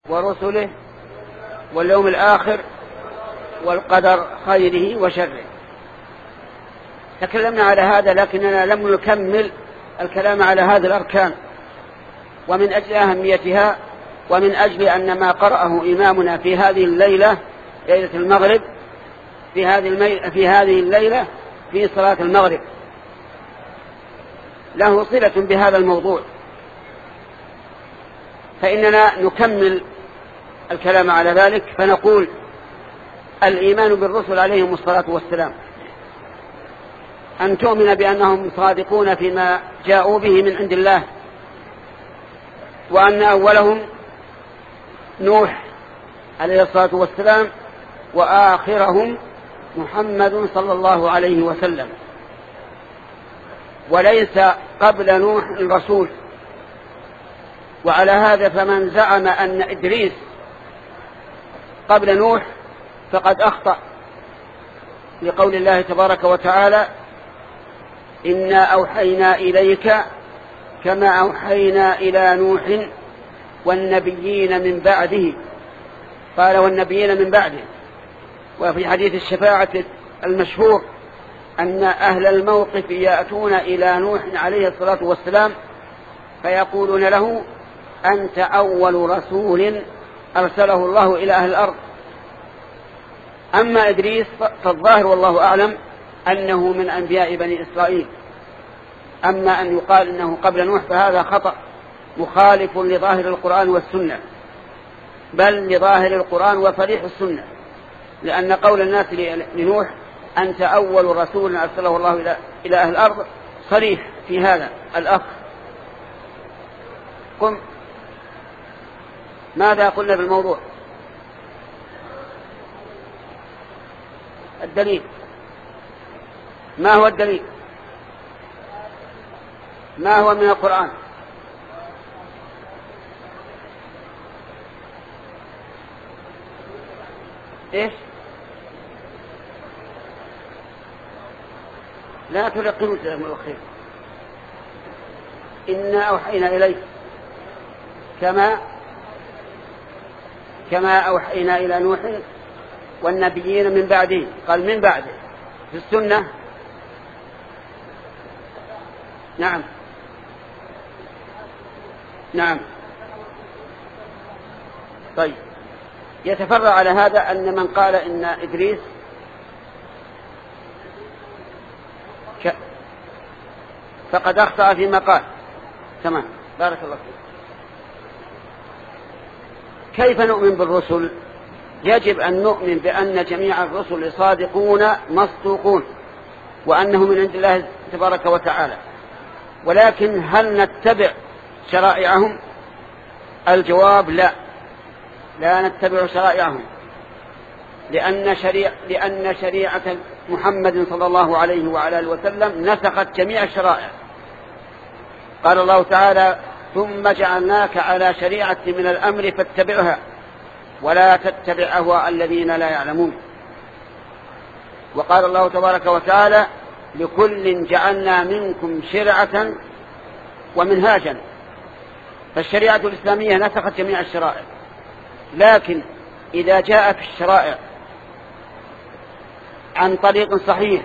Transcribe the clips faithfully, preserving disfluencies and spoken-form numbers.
ورسله واليوم الآخر والقدر خيره وشره. تكلمنا على هذا، لكننا لم نكمل الكلام على هذه الأركان، ومن أجل أهميتها ومن أجل أن ما قرأه إمامنا في هذه الليلة ليلة المغرب في هذه المي... في هذه الليلة في صلاة المغرب له صلة بهذا الموضوع، فإننا نكمل الكلام على ذلك فنقول: الإيمان بالرسل عليهم الصلاة والسلام أن تؤمن بأنهم صادقون فيما جاءوا به من عند الله، وأن أولهم نوح عليه الصلاة والسلام وآخرهم محمد صلى الله عليه وسلم، وليس قبل نوح الرسول. وعلى هذا فمن زعم أن إدريس قبل نوح فقد أخطأ، لقول الله تبارك وتعالى: إنا أوحينا إليك كما أوحينا إلى نوح والنبيين من بعده. قال: والنبيين من بعده. وفي حديث الشفاعة المشهور أن أهل الموقف يأتون إلى نوح عليه الصلاة والسلام فيقولون له: أنت أول رسول أرسله الله إلى أهل الأرض. أما إدريس فالظاهر والله أعلم أنه من أنبياء بني إسرائيل. أما أن يقال إنه قبل نوح فهذا خطأ مخالف لظاهر القرآن والسنة، بل لظاهر القرآن وصريح السنة، لأن قول الناس لنوح: أنت أول رسول أرسله الله إلى أهل الأرض صريح في هذا. الأخ قم، ماذا قلنا في الموضوع؟ الدليل، ما هو الدليل؟ ما هو من القرآن؟ إيش؟ لا تلقنوا جزاكم الله خير. إنا أوحينا إليك كما كما أوحينا إلى نوح والنبيين من بعده. قال من بعده في السنة. نعم نعم. طيب، يتفرع على هذا أن من قال إن إدريس ك... فقد أخطأ فيما قال. تمام، بارك الله فيك. كيف نؤمن بالرسل؟ يجب أن نؤمن بأن جميع الرسل صادقون مصدوقون، وأنهم من عند الله تبارك وتعالى. ولكن هل نتبع شرائعهم؟ الجواب لا، لا نتبع شرائعهم، لأن شريعة, لأن شريعة محمد صلى الله عليه وعلى آله وسلم نسخت جميع الشرائع. قال الله تعالى: ثم جعلناك على شريعة من الأمر فاتبعها ولا تتبع أهواء الذين لا يعلمون. وقال الله تبارك وتعالى: لكل جعلنا منكم شرعة ومنهاجا. فالشريعة الإسلامية نسخت جميع الشرائع، لكن إذا جاء في الشرائع عن طريق صحيح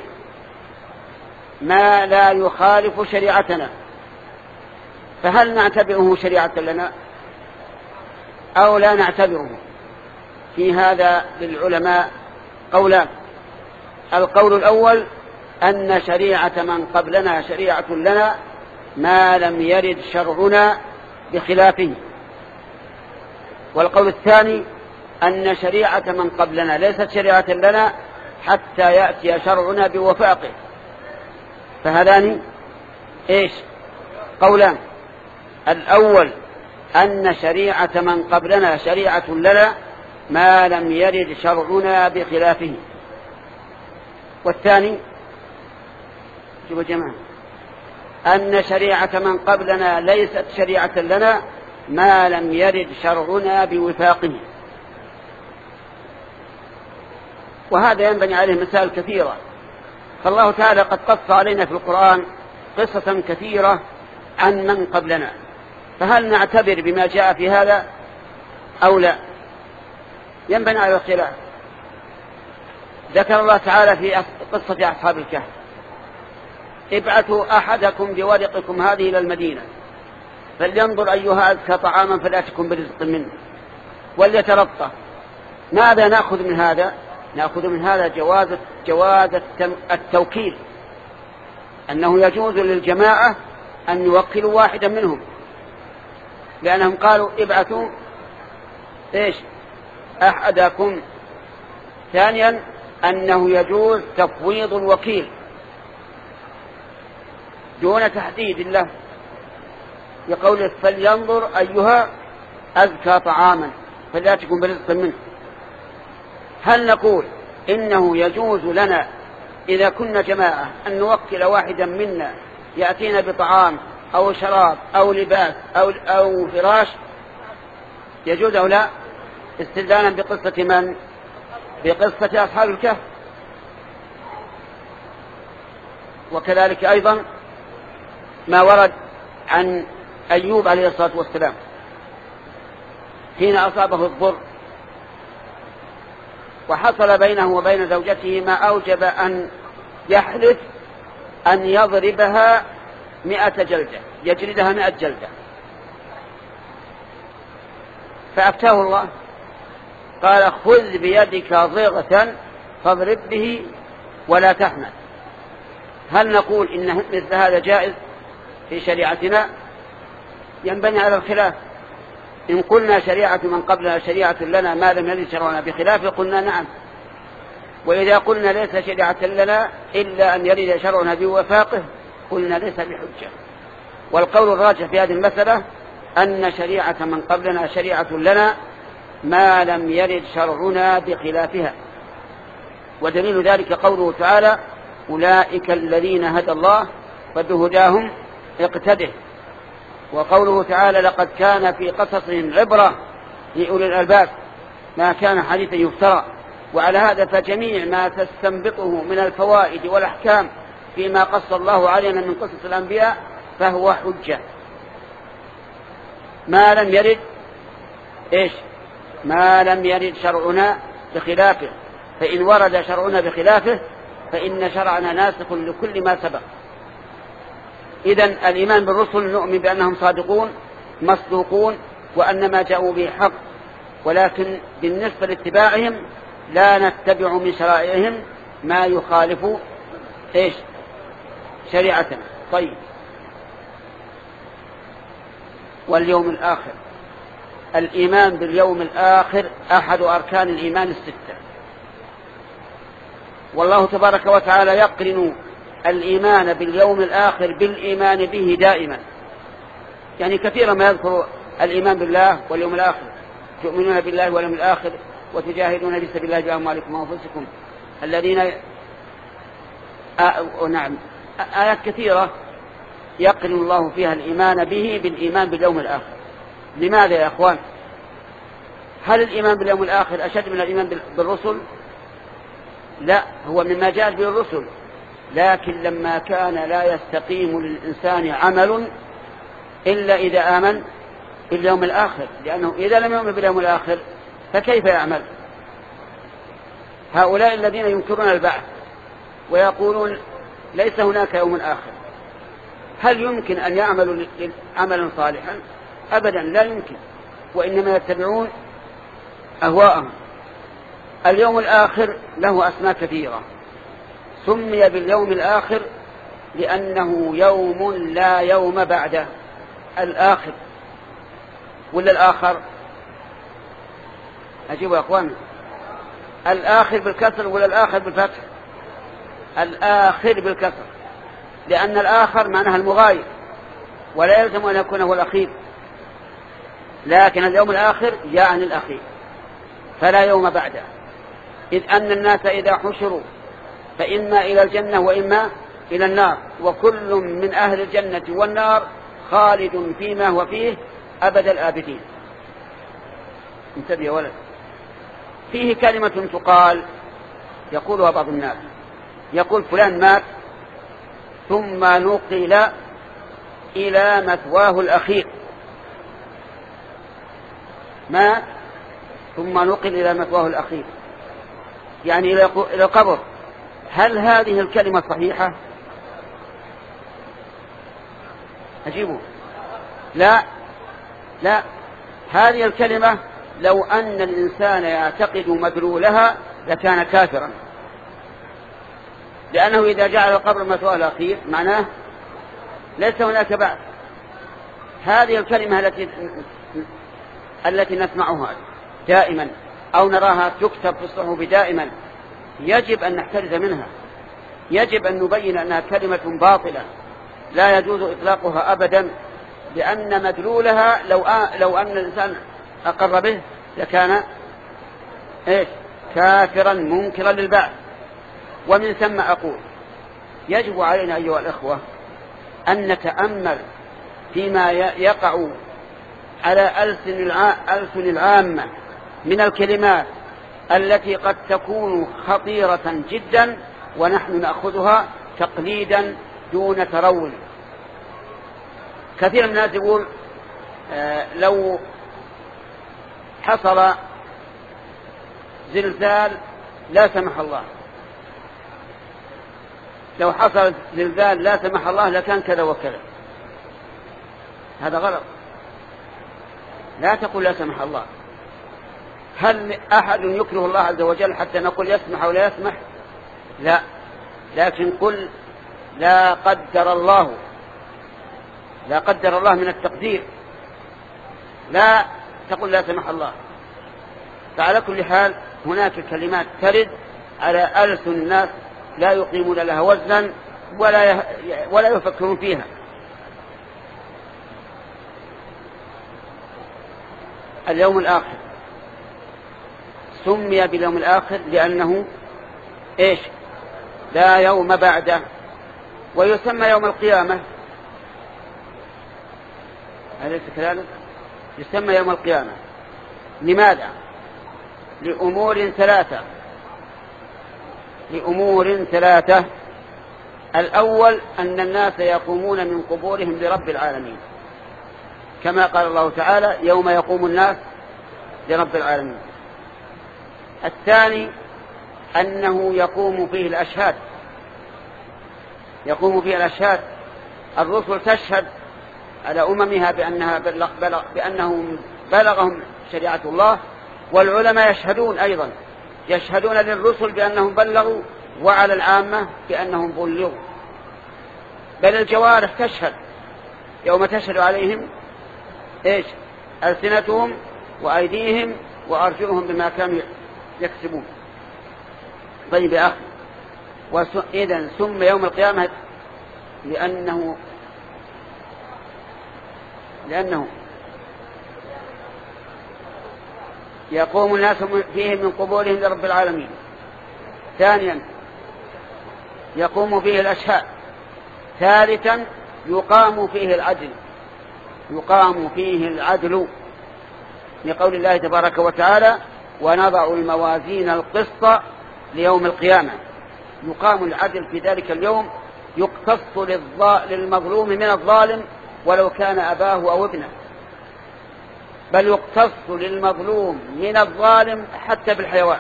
ما لا يخالف شريعتنا فهل نعتبره شريعة لنا أو لا نعتبره؟ في هذا للعلماء قولان. القول الأول أن شريعة من قبلنا شريعة لنا ما لم يرد شرعنا بخلافه. والقول الثاني أن شريعة من قبلنا ليست شريعة لنا حتى يأتي شرعنا بوفاقه. فهذان إيش؟ قولان. الأول أن شريعة من قبلنا شريعة لنا ما لم يرد شرعنا بخلافه. والثاني شوفوا جماعة، أن شريعة من قبلنا ليست شريعة لنا ما لم يرد شرعنا بوفاقه. وهذا ينبني عليه مسائل كثيرة، فالله تعالى قد قص علينا في القرآن قصة كثيرة عن من قبلنا، فهل نعتبر بما جاء في هذا أو لا؟ ينبني على الخلاف. ذكر الله تعالى في قصة أصحاب الكهف: ابعثوا أحدكم بورقكم هذه إلى المدينة فلينظر أيها أزكى طعاما فليأتكم برزق منه وليتلطف. ماذا نأخذ من هذا؟ نأخذ من هذا جواز جواز التوكيل، أنه يجوز للجماعة أن يوكلوا واحدا منهم، لأنهم قالوا ابعثوا إيش أحدكم. ثانيا أنه يجوز تفويض الوكيل دون تحديد له، يقول فلينظر أيها أزكى طعاما فليأتكم برزق منه. هل نقول إنه يجوز لنا إذا كنا جماعة أن نوكل واحدا منا يأتينا بطعام أو شراب أو لباس أو, أو فراش؟ يجوز أو لا؟ استدلالا بقصة من؟ بقصة أصحاب الكهف. وكذلك أيضا ما ورد عن أيوب عليه الصلاة والسلام حين أصابه الضر وحصل بينه وبين زوجته ما أوجب أن يحلف أن يضربها مئة جلدة، يجلدها مئة جلدة. فأفتاه الله قال خذ بيدك ضغثا فاضرب به ولا تحنث. هل نقول إن مثل هذا جائز في شريعتنا؟ ينبني على الخلاف. إن قلنا شريعة من قبلنا شريعة لنا ما لم يرد شرعنا بخلافه قلنا نعم، وإذا قلنا ليس شريعة لنا إلا أن يرد شرعنا بوفاقه قلنا ليس بحجة. والقول الراجح في هذه المسألة أن شريعة من قبلنا شريعة لنا ما لم يرد شرعنا بخلافها. ودليل ذلك قوله تعالى أولئك الذين هدى الله فبهداهم اقتده. وقوله تعالى لقد كان في قصصهم عبرة لأولي الألباب ما كان حديثا يفترى. وعلى هذا فجميع ما تستنبطه من الفوائد والأحكام فيما قص الله علينا من قصص الأنبياء فهو حجة ما لم يرد إيش ما لم يرد شرعنا بخلافه. فإن ورد شرعنا بخلافه فإن شرعنا ناسخ لكل ما سبق. إذن الإيمان بالرسل نؤمن بأنهم صادقون مصدوقون وأن ما جاءوا به حق، ولكن بالنسبة لاتباعهم لا نتبع من شرائعهم ما يخالف إيش شريعتنا. طيب، واليوم الآخر، الإيمان باليوم الآخر أحد أركان الإيمان الستة، والله تبارك وتعالى يقرن الإيمان باليوم الآخر بالإيمان به دائما. يعني كثيرا ما يذكر الإيمان بالله واليوم الآخر، تؤمنون بالله واليوم الآخر وتجاهدون في سبيل الله بأموالكم وأنفسكم الذين آه نعم آيات كثيرة يقرن الله فيها الإيمان به بالإيمان باليوم الآخر. لماذا يا أخوان؟ هل الإيمان باليوم الآخر أشد من الإيمان بالرسل؟ لا، هو مما جاءت به الرسل، لكن لما كان لا يستقيم للإنسان عمل إلا إذا آمن باليوم الآخر، لأنه إذا لم يؤمن باليوم الآخر فكيف يعمل؟ هؤلاء الذين ينكرون البعث ويقولون ليس هناك يوم آخر، هل يمكن أن يعملوا عملا صالحا؟ أبدا لا يمكن، وإنما يتبعون أهواءهم. اليوم الآخر له أسماء كثيرة، سمي باليوم الآخر لأنه يوم لا يوم بعده. الآخر ولا الآخر؟ أجيبوا يا أخوان، الآخر بالكسر ولا الآخر بالفتح؟ الآخر بالكسر، لأن الآخر معناها المغاير ولا يلزم أن يكون هو الأخير، لكن اليوم الآخر يعني الأخير فلا يوم بعده. إذ أن الناس إذا حشروا فإما إلى الجنة وإما إلى النار، وكل من أهل الجنة والنار خالد فيما هو فيه أبد الآبدين. انتبه يا ولد، فيه كلمة تقال يقولها بعض الناس، يقول فلان مات ثم نقل إلى مثواه الأخير. مات ثم نقل إلى مثواه الأخير، يعني إلى القبر. هل هذه الكلمة صحيحة؟ أجيبه. لا لا، هذه الكلمة لو أن الإنسان يعتقد مدلولها لكان كافرا، لأنه إذا جعل القبر مثواه الأخير معناه ليس هناك بعث. هذه الكلمة التي التي نسمعها دائما أو نراها تكتب في الصحف دائما يجب أن نحترز منها، يجب أن نبين أنها كلمة باطلة لا يجوز إطلاقها أبدا، لأن مدلولها لو لو أن الإنسان أقر به لكان إيش؟ كافرا منكرا للبعث. ومن ثم أقول يجب علينا أيها الإخوة أن نتأمل فيما يقع على ألسن العامة من الكلمات التي قد تكون خطيرة جدا ونحن نأخذها تقليدا دون ترول. كثير من الناس يقول آه لو حصل زلزال لا سمح الله، لو حصل زلزال لا سمح الله لكان كذا وكذا. هذا غلط، لا تقول لا سمح الله. هل أحد يكره الله عز وجل حتى نقول يسمح ولا يسمح؟ لا، لكن قل لا قدر الله، لا قدر الله من التقدير، لا تقول لا سمح الله. فعلى كل حال هناك كلمات ترد على ألسن الناس لا يقيمون لها وزنا ولا ولا يفكرون فيها. اليوم الآخر سمي باليوم الآخر لأنه إيش؟ لا يوم بعده. ويسمى يوم القيامة، أليس كذلك؟ يسمى يوم القيامة لماذا؟ لأمور ثلاثة، لأمور ثلاثة. الأول أن الناس يقومون من قبورهم لرب العالمين، كما قال الله تعالى يوم يقوم الناس لرب العالمين. الثاني أنه يقوم فيه الأشهاد، يقوم فيه الأشهاد. الرسل تشهد على أممها بأنها بلغ بلغ بأنهم بلغهم شريعة الله، والعلماء يشهدون أيضا، يشهدون للرسل بأنهم بلغوا، وعلى العامة بأنهم بلغوا. بل الجوارح تشهد يوم تشهد عليهم إيش؟ ألسنتهم وأيديهم وأرجلهم بما كانوا يكسبون. طيب يا أخي، وإذن ثم يوم القيامة لأنه لأنه يقوم الناس فيه من قبورهم لرب العالمين. ثانيا يقوم فيه الأشهاد. ثالثا يقام فيه العدل، يقام فيه العدل لقول الله تبارك وتعالى ونضع الموازين القسط ليوم القيامة. يقام العدل في ذلك اليوم، يقتص للمظلوم من الظالم ولو كان أباه أو ابنه، بل يقتص للمظلوم من الظالم حتى بالحيوان.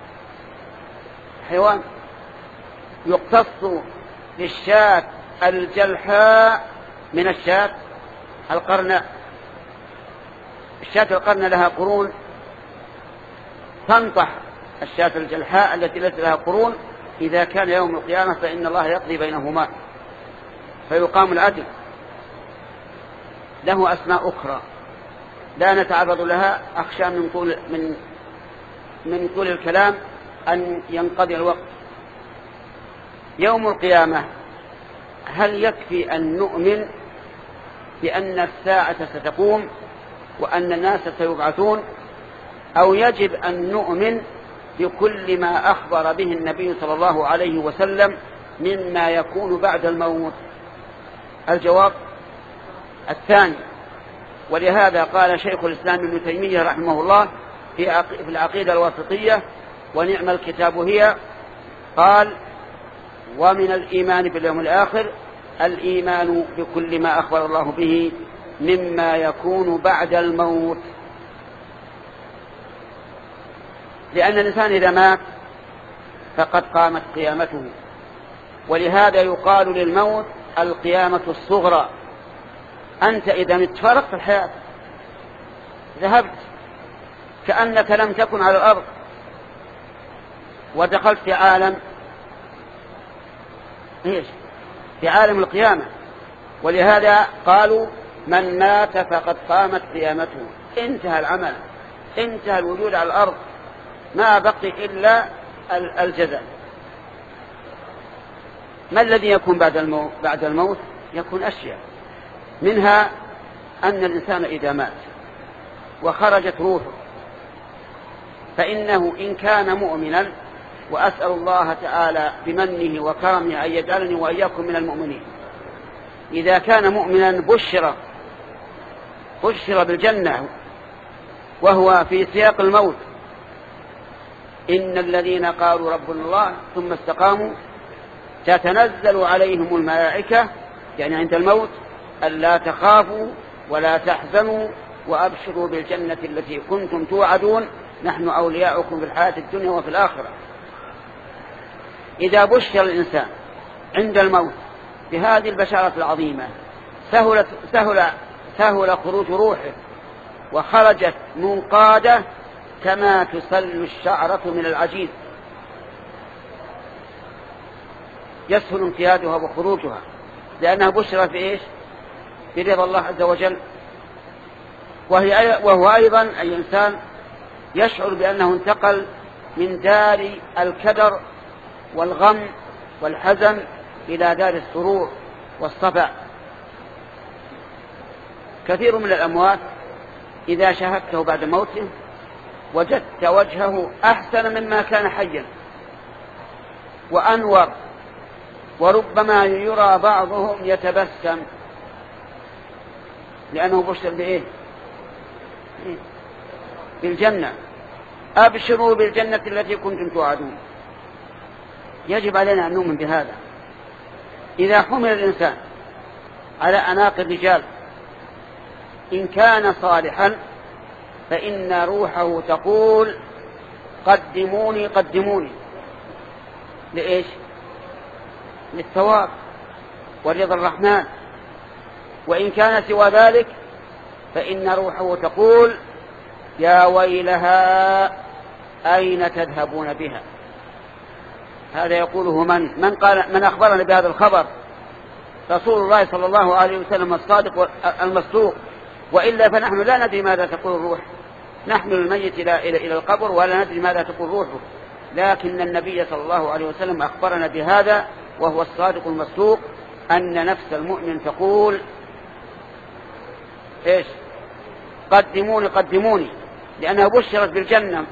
حيوان يقتص للشاة الجلحاء من الشاة القرناء. الشاة القرناء لها قرون، تنطح الشاة الجلحاء التي ليس لها قرون. إذا كان يوم القيامة فإن الله يقضي بينهما فيقام العدل. له أسماء أخرى لا نتعرض لها، أخشى من طول من من طول الكلام أن ينقضي الوقت. يوم القيامة هل يكفي أن نؤمن بأن الساعة ستقوم وأن الناس سيبعثون، أو يجب أن نؤمن بكل ما أخبر به النبي صلى الله عليه وسلم مما يكون بعد الموت؟ الجواب الثاني. ولهذا قال شيخ الإسلام ابن تيمية رحمه الله في العقيدة الواسطية ونعم الكتاب هي، قال ومن الإيمان باليوم الآخر الإيمان بكل ما أخبر الله به مما يكون بعد الموت. لأن الإنسان إذا مات فقد قامت قيامته، ولهذا يقال للموت القيامة الصغرى. أنت إذا مت فرقت الحياة، ذهبت كأنك لم تكن على الأرض ودخلت في عالم إيش؟ في عالم القيامة. ولهذا قالوا من مات فقد قامت قيامته، انتهى العمل، انتهى الوجود على الأرض، ما بقي إلا الجزاء. ما الذي يكون بعد الموت؟ بعد الموت يكون أشياء، منها أن الإنسان إذا مات وخرجت روحه فإنه إن كان مؤمنا، وأسأل الله تعالى بمنه وكرمه أن يجعلني وإياكم من المؤمنين، إذا كان مؤمنا بشر بشر بالجنة وهو في سياق الموت: إن الذين قالوا ربنا الله ثم استقاموا تتنزل عليهم الملائكة، يعني عند الموت، ألا تخافوا ولا تحزنوا وأبشروا بالجنة التي كنتم توعدون نحن أولياؤكم في الحياة الدنيا وفي الآخرة. إذا بشر الإنسان عند الموت بهذه البشارة العظيمة سهل, سهل, سهل خروج روحه، وخرجت منقادة كما تسل الشعرة من العجين، يسهل انقيادها وخروجها، لأنها بشرى في إيش؟ برضا الله عز وجل. وهي وهو أيضا الإنسان يشعر بأنه انتقل من دار الكدر والغم والحزن إلى دار السرور والصفا. كثير من الأموات إذا شاهدته بعد موته وجدت وجهه أحسن مما كان حيا وأنور، وربما يرى بعضهم يتبسم لأنه بشر بإيه؟ بالجنة. أبشروا بالجنة التي كنتم توعدون. يجب علينا أن نؤمن بهذا. إذا حمل الإنسان على أناق الرجال إن كان صالحا فإن روحه تقول قدموني قدموني، لإيش؟ للثواب ورضا الرحمن. وإن كان سوى ذلك فإن روحه تقول يا ويلها أين تذهبون بها. هذا يقوله من من قال من أخبرنا بهذا الخبر؟ رسول الله صلى الله عليه وسلم الصادق المصدوق، وإلا فنحن لا ندري ماذا تقول الروح. نحمل الميت إلى إلى القبر ولا ندري ماذا تقول روحه، لكن النبي صلى الله عليه وسلم أخبرنا بهذا وهو الصادق المصدوق، أن نفس المؤمن تقول إيش؟ قدموني قدموني، لأنها بشرت بالجنة.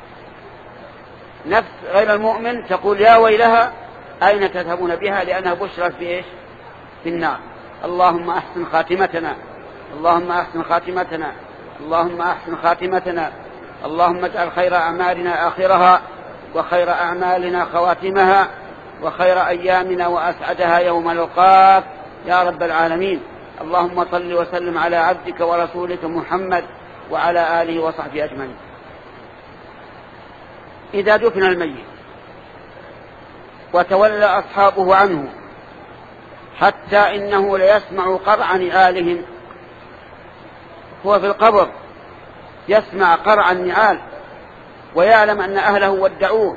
نفس غير المؤمن تقول يا ويلها أين تذهبون بها، لأنها بشرت بإيش؟ بالنار. اللهم أحسن خاتمتنا، اللهم أحسن خاتمتنا، اللهم أحسن خاتمتنا، اللهم اجعل خير أعمالنا آخرها وخير أعمالنا خواتمها وخير أيامنا وأسعدها يوم نلقاك يا رب العالمين. اللهم صل وسلم على عبدك ورسولك محمد وعلى آله وصحبه أجمعين. إذا دفن الميت وتولى أصحابه عنه حتى إنه ليسمع قرع نعالهم، هو في القبر يسمع قرع النعال ويعلم أن أهله ودعوه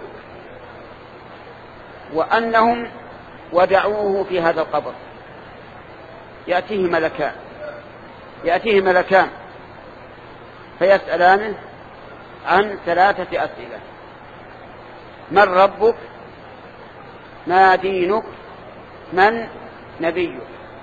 وأنهم ودعوه في هذا القبر. يأتيه ملكان يأتيه ملكان فيسألانه عن ثلاثة أسئلة: من ربك؟ ما دينك؟ من نبيك؟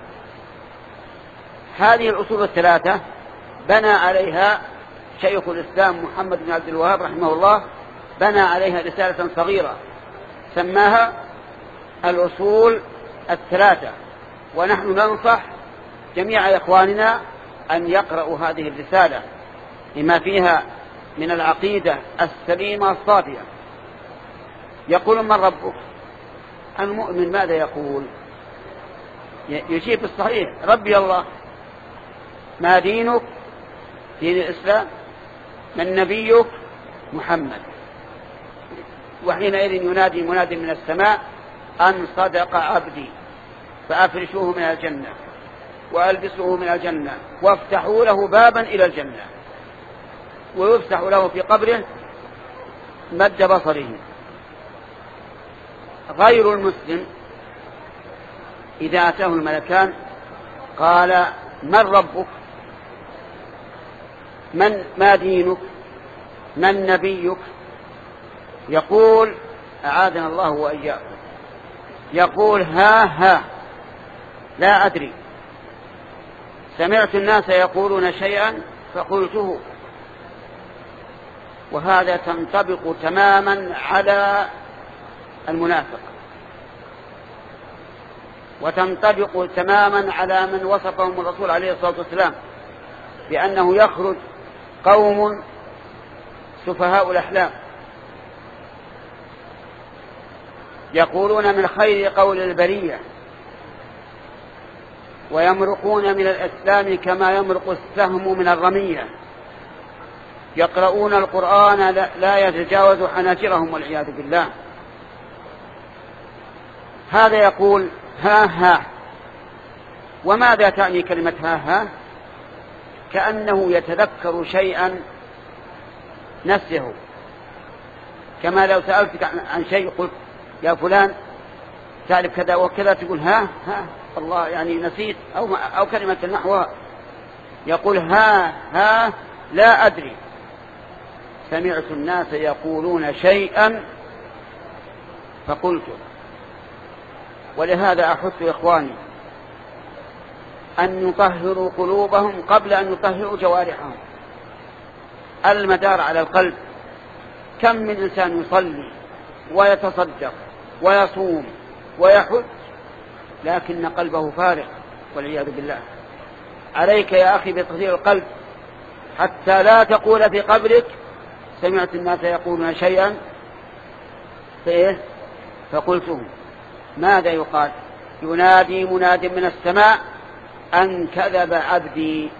هذه الأصول الثلاثة بنى عليها شيخ الإسلام محمد بن عبد الوهاب رحمه الله، بنى عليها رسالة صغيرة سماها الأصول الثلاثة. ونحن ننصح جميع إخواننا أن يقرأوا هذه الرسالة لما فيها من العقيدة السليمة الصافية. يقول من ربك؟ المؤمن ماذا يقول؟ يجيب الصحيح ربي الله. ما دينك؟ دين الإسلام. من نبيك؟ محمد. وحينئذ ينادي مناد من السماء أن صدق عبدي فأفرشوه من الجنة وألبسوه من الجنة وافتحوا له بابا إلى الجنة، ويفتح له في قبره مد بصره. غير المسلم إذا أتاه الملكان قال من ربك، من ما دينك، من نبيك، يقول أعاذنا الله وإياكم، يقول ها ها لا أدري، سمعت الناس يقولون شيئا فقلته. وهذا تنطبق تماما على المنافق، وتنطبق تماما على من وصفهم الرسول عليه الصلاة والسلام بأنه يخرج قوم سفهاء الأحلام يقولون من خير قول البرية ويمرقون من الإسلام كما يمرق السهم من الرمية، يقرؤون القرآن لا يتجاوز حناجرهم والعياذ بالله. هذا يقول ها ها. وماذا تعني كلمة ها ها؟ كأنه يتذكر شيئا نسيه، كما لو سألتك عن شيء قلت يا فلان تعرف كذا وكذا تقول ها ها الله يعني نسيت، أو, أو كلمة نحوها. يقول ها ها لا أدري، سمعت الناس يقولون شيئا فقلته. ولهذا أحث إخواني أن يطهروا قلوبهم قبل أن يطهروا جوارحهم. المدار على القلب. كم من إنسان يصلي ويتصدق ويصوم ويحج لكن قلبه فارغ والعياذ بالله. عليك يا أخي بتطهير القلب حتى لا تقول في قبرك سمعت الناس يقولون شيئا فإيه فقلته. ماذا يقال؟ ينادي مناد من السماء أن كذب عبدي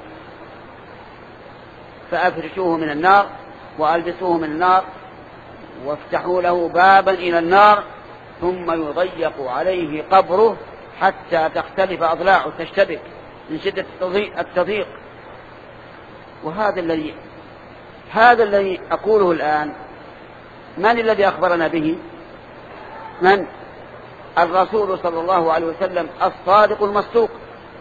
فأفرشوه من النار وألبسوه من النار وافتحوا له بابا إلى النار ثم يضيق عليه قبره حتى تختلف أضلاعه تشتبك من شدة التضييق. وهذا الذي هذا الذي أقوله الآن من الذي أخبرنا به؟ من؟ الرسول صلى الله عليه وسلم الصادق المصدوق.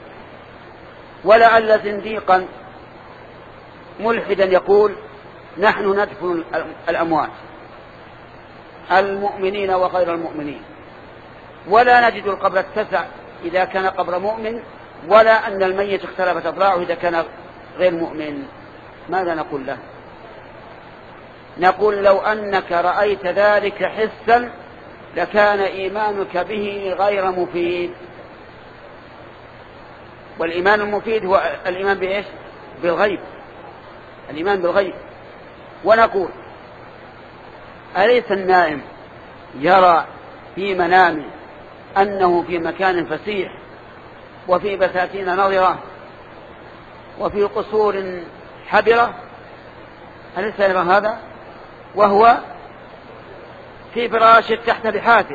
ولعل زنديقا ملحدا يقول نحن ندفن الأموات المؤمنين وغير المؤمنين ولا نجد القبر اتسع إذا كان قبر مؤمن ولا أن الميت اختلفت أضلاعه إذا كان غير مؤمن. ماذا نقول له؟ نقول لو أنك رأيت ذلك حسا لكان إيمانك به غير مفيد. والإيمان المفيد هو الإيمان بإيش؟ بالغيب، الإيمان بالغيب. ونقول أليس النائم يرى في منامه أنه في مكان فسيح وفي بساتين نظرة وفي قصور حبرة؟ أليس يرى هذا وهو في فراش تحت لحافه؟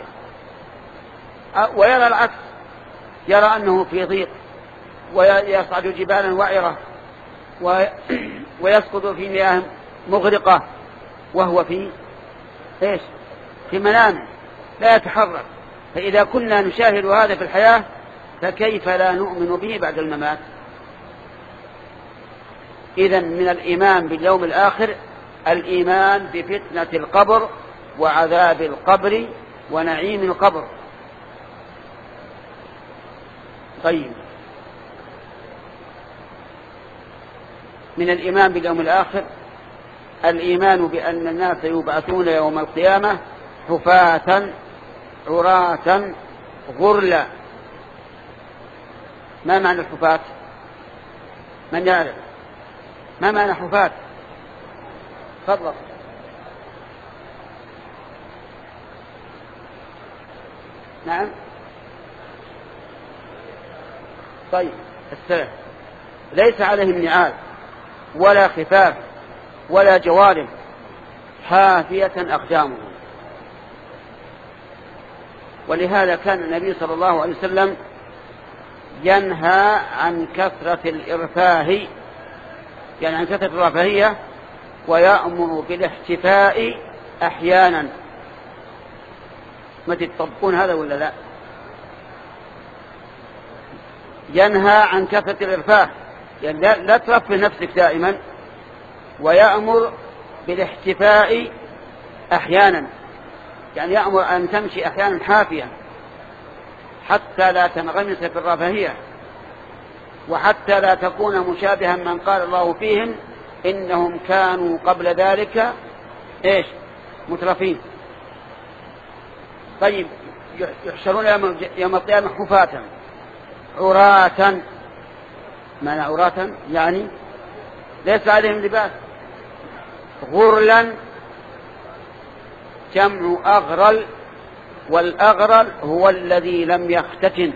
ويرى العكس، يرى أنه في ضيق ويصعد جبالا وعرة ويسقط في مياه مغرقة وهو في إيش؟ في منام لا يتحرك. فإذا كنا نشاهد هذا في الحياة فكيف لا نؤمن به بعد الممات؟ إذن من الإيمان باليوم الآخر الإيمان بفتنة القبر وعذاب القبر ونعيم القبر. طيب، من الإيمان باليوم الآخر الإيمان بأن الناس يبعثون يوم القيامة حفاة عراة غرلا. ما معنى الحفاة؟ من يعرف ما معنى حفاة؟ تفضل. نعم. طيب، السلام ليس عليهم نعال ولا خفاف ولا جوارب، حافية أقدامهم. ولهذا كان النبي صلى الله عليه وسلم ينهى عن كثرة الإرفاه، يعني عن كثرة الرفاهية، ويأمر بالاحتفاء أحيانا. ما تطبقون هذا ولا لا؟ ينهى عن كثرة الإرفاه، يعني لا, لا ترفه نفسك دائما، ويأمر بالاحتفاء أحيانا، يعني يأمر أن تمشي أحيانا حافيا حتى لا تنغمس في الرفاهية، وحتى لا تكون مشابها من قال الله فيهم إنهم كانوا قبل ذلك إيش مترفين. طيب يحشرون يوم القيامة حفاة عراة. معنى عراة يعني ليس عليهم لباس. غرلا جمع أغرل، والأغرل هو الذي لم يختتن،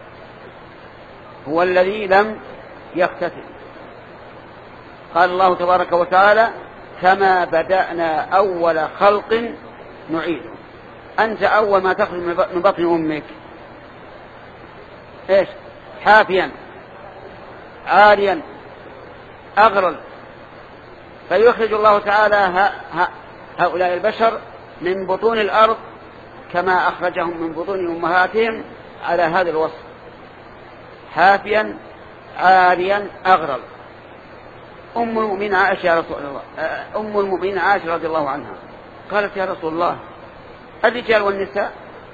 هو الذي لم يختتن. قال الله تبارك وتعالى كما بدأنا أول خلق نعيده. أنت أول ما تخرج من بطن أمك إيش حافيا عاريا أغرل، فيخرج الله تعالى هؤلاء البشر من بطون الأرض كما أخرجهم من بطون أمهاتهم على هذا الوصف، حافيا عاريا أغرل. أم المؤمنين عائشة يا رسول الله أم المؤمنين عائشة رضي الله عنها قالت يا رسول الله الرجال والنساء،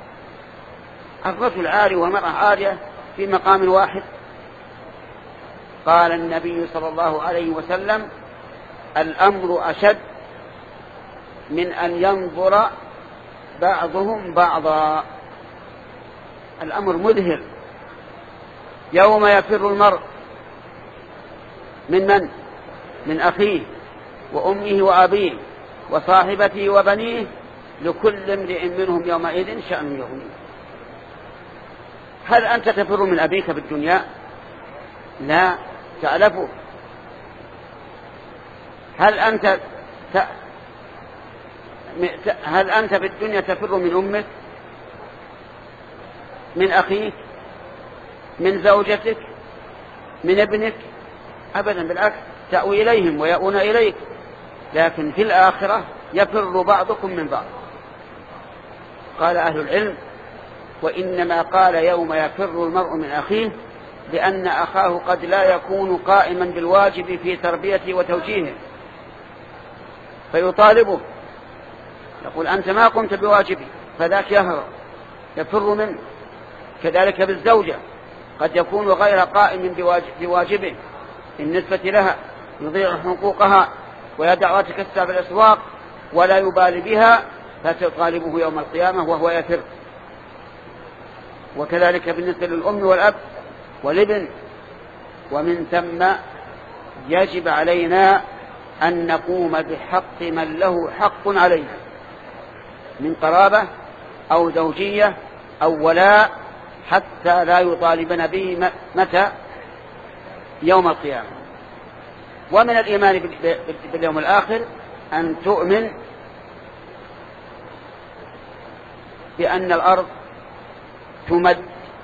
الرجل عاري والمرأة عارية في مقام واحد؟ قال النبي صلى الله عليه وسلم الأمر أشد من أن ينظر بعضهم بعضا. الأمر مذهل. يوم يفر المرء من من؟ من أخيه وأمه وأبيه وصاحبته وبنيه لكل امرئ منهم يومئذ شأن يغنيه. هل أنت تفر من أبيك بالدنيا؟ لا تعلفه. هل أنت ت... هل أنت في الدنيا تفر من أمك، من أخيك، من زوجتك، من ابنك؟ أبدا، بالعكس تأوي إليهم ويأون إليك. لكن في الآخرة يفر بعضكم من بعض. قال أهل العلم وإنما قال يوم يفر المرء من أخيه لأن أخاه قد لا يكون قائما بالواجب في تربيته وتوجيهه، فيطالبه يقول أنت ما قمت بواجبي، فذاك يهرب يفر منه. كذلك بالزوجة قد يكون غير قائم بواجبه بالنسبة لها، يضيع حقوقها ويدعها تكسر في الأسواق ولا يبالي بها، فتطالبه يوم القيامة وهو يفر. وكذلك بالنسبة للأم والأب والابن. ومن ثم يجب علينا أن نقوم بحق من له حق علينا من قرابة أو زوجية أو ولاء، حتى لا يطالبنا به متى؟ يوم القيامة. ومن الإيمان باليوم الآخر أن تؤمن بأن الأرض تمد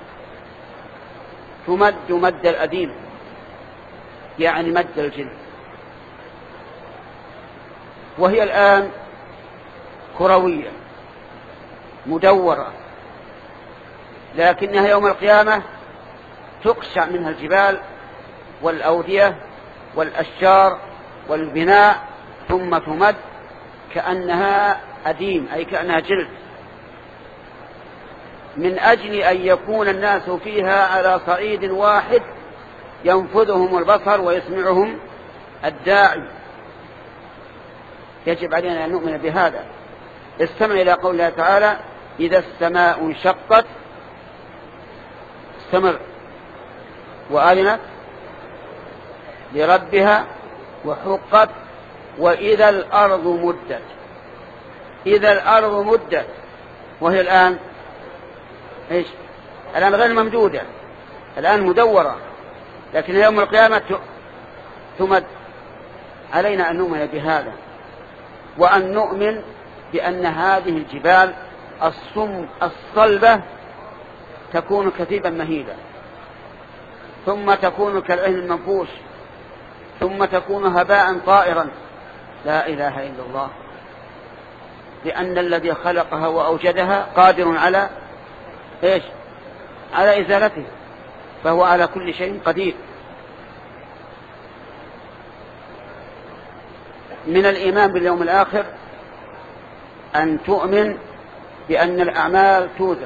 تمد مد الأديم، يعني مد الجلد، وهي الآن كروية مدورة، لكنها يوم القيامة تقشع منها الجبال والأودية والأشجار والبناء، ثم تمد كأنها أديم، أي كأنها جلد، من أجل أن يكون الناس فيها على صعيد واحد ينفذهم البصر ويسمعهم الداعي. يجب علينا أن نؤمن بهذا. استمع إلى قول الله تعالى إذا السماء انشقت، استمر، وأذنت لربها وحقت، وإذا الأرض مدت. إذا الأرض مدت، وهي الآن إيش؟ الآن غير ممدودة، الآن مدورة، لكن يوم القيامة تمد. علينا أن نؤمن بهذا، وأن نؤمن بأن هذه الجبال الصم الصلبة تكون كثيبا مهيلا، ثم تكون كالعهن المنفوش، ثم تكون هباء طائرا. لا إله إلا الله، لأن الذي خلقها وأوجدها قادر على إيش؟ على إزالته، فهو على كل شيء قدير. من الإيمان باليوم الآخر أن تؤمن بأن الأعمال توزن.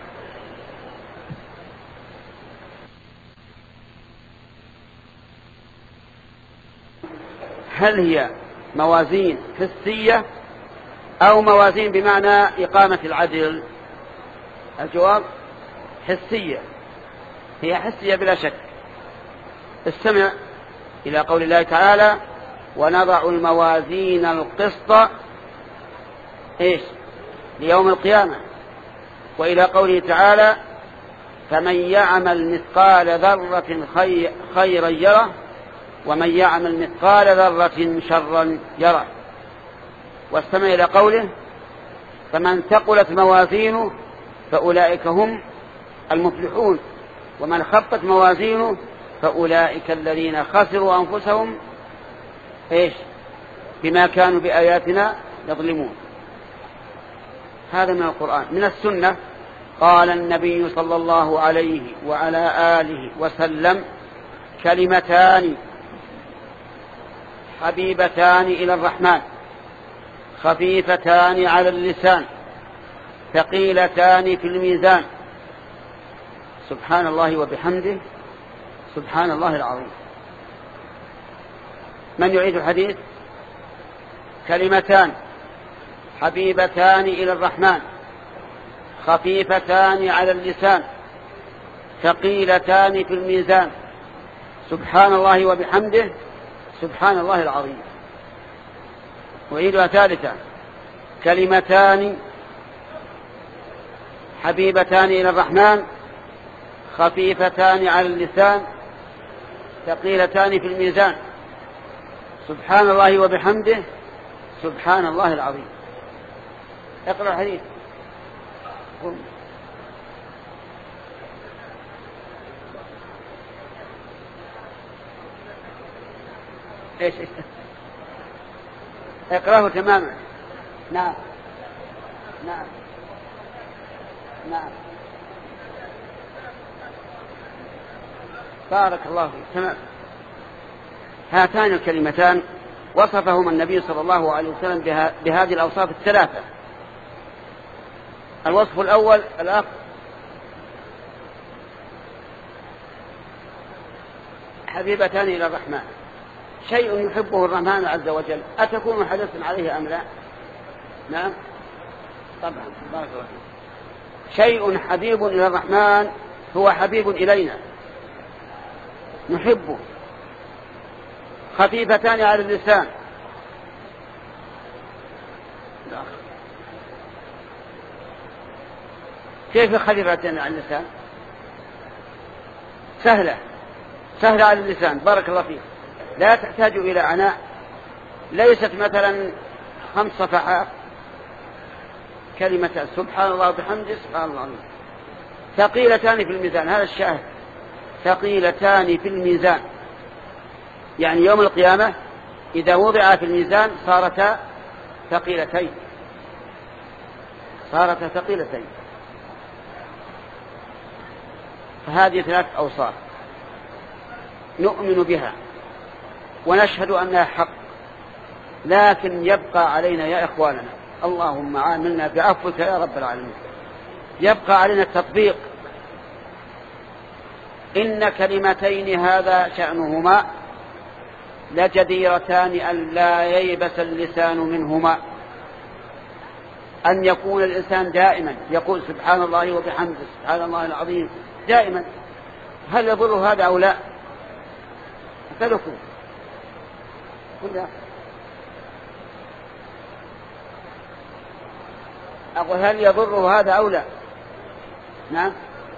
هل هي موازين حسية أو موازين بمعنى إقامة العدل؟ الجواب حسية، هي حسية بلا شك. استمع إلى قول الله تعالى: ونضع الموازين القسط إيش؟ ليوم القيامة. وإلى قوله تعالى: فمن يعمل مثقال ذرة خيرا يره ومن يعمل مثقال ذرة شرا يره. واستمع إلى قوله: فمن ثقلت موازينه فأولئك هم المفلحون ومن خفت موازينه فأولئك الذين خسروا أنفسهم إيش؟ بما كانوا بآياتنا يظلمون. هذا من القرآن. من السنة قال النبي صلى الله عليه وعلى آله وسلم: كلمتان حبيبتان إلى الرحمن خفيفتان على اللسان ثقيلتان في الميزان سبحان الله وبحمده سبحان الله العظيم. من يعيد الحديث؟ كلمتان حبيبتان إلى الرحمن خفيفتان على اللسان ثقيلتان في الميزان سبحان الله وبحمده سبحان الله العظيم. وعيدها ثالثة: كلمتان حبيبتان إلى الرحمن خفيفتان على اللسان ثقيلتان في الميزان سبحان الله وبحمده سبحان الله العظيم. اقرأ الحديث. ايش ايش اقرأه تماما. نعم نعم نعم بارك الله فيك. تمام. هاتان الكلمتان وصفهما النبي صلى الله عليه وسلم بها بهذه الأوصاف الثلاثة. الوصف الأول: الأخ حبيبتان إلى الرحمن، شيء يحبه الرحمن عز وجل، أتكون حدثا عليه أم لا؟ نعم طبعا. بارك الله فيك. شيء حبيب إلى الرحمن هو حبيب إلينا، نحبه. خفيفتان على اللسان، لا. كيف خفيفتان على اللسان؟ سهلة سهلة على اللسان. بارك الله فيك. لا تحتاج إلى عناء، ليست مثلا خمس صفحات. كلمة سبحان الله وبحمده سبحان الله. ثقيلتان في الميزان، هذا الشاهد. ثقيلتان في الميزان يعني يوم القيامة إذا وضع في الميزان صارتا ثقيلتين، صارتا ثقيلتين. فهذه ثلاث أوصاف نؤمن بها ونشهد أنها حق، لكن يبقى علينا يا إخواننا، اللهم عاملنا بعفوك يا رب العالمين، يبقى علينا التطبيق. إن كلمتين هذا شأنهما لجديرتان أن لا ييبس اللسان منهما. أن يكون الإنسان دائما يقول سبحان الله وبحمده سبحان الله العظيم دائما. هل يضر هذا أو لا؟ أسألكم كلها. أقول هل يضر هذا أو لا؟ نعم.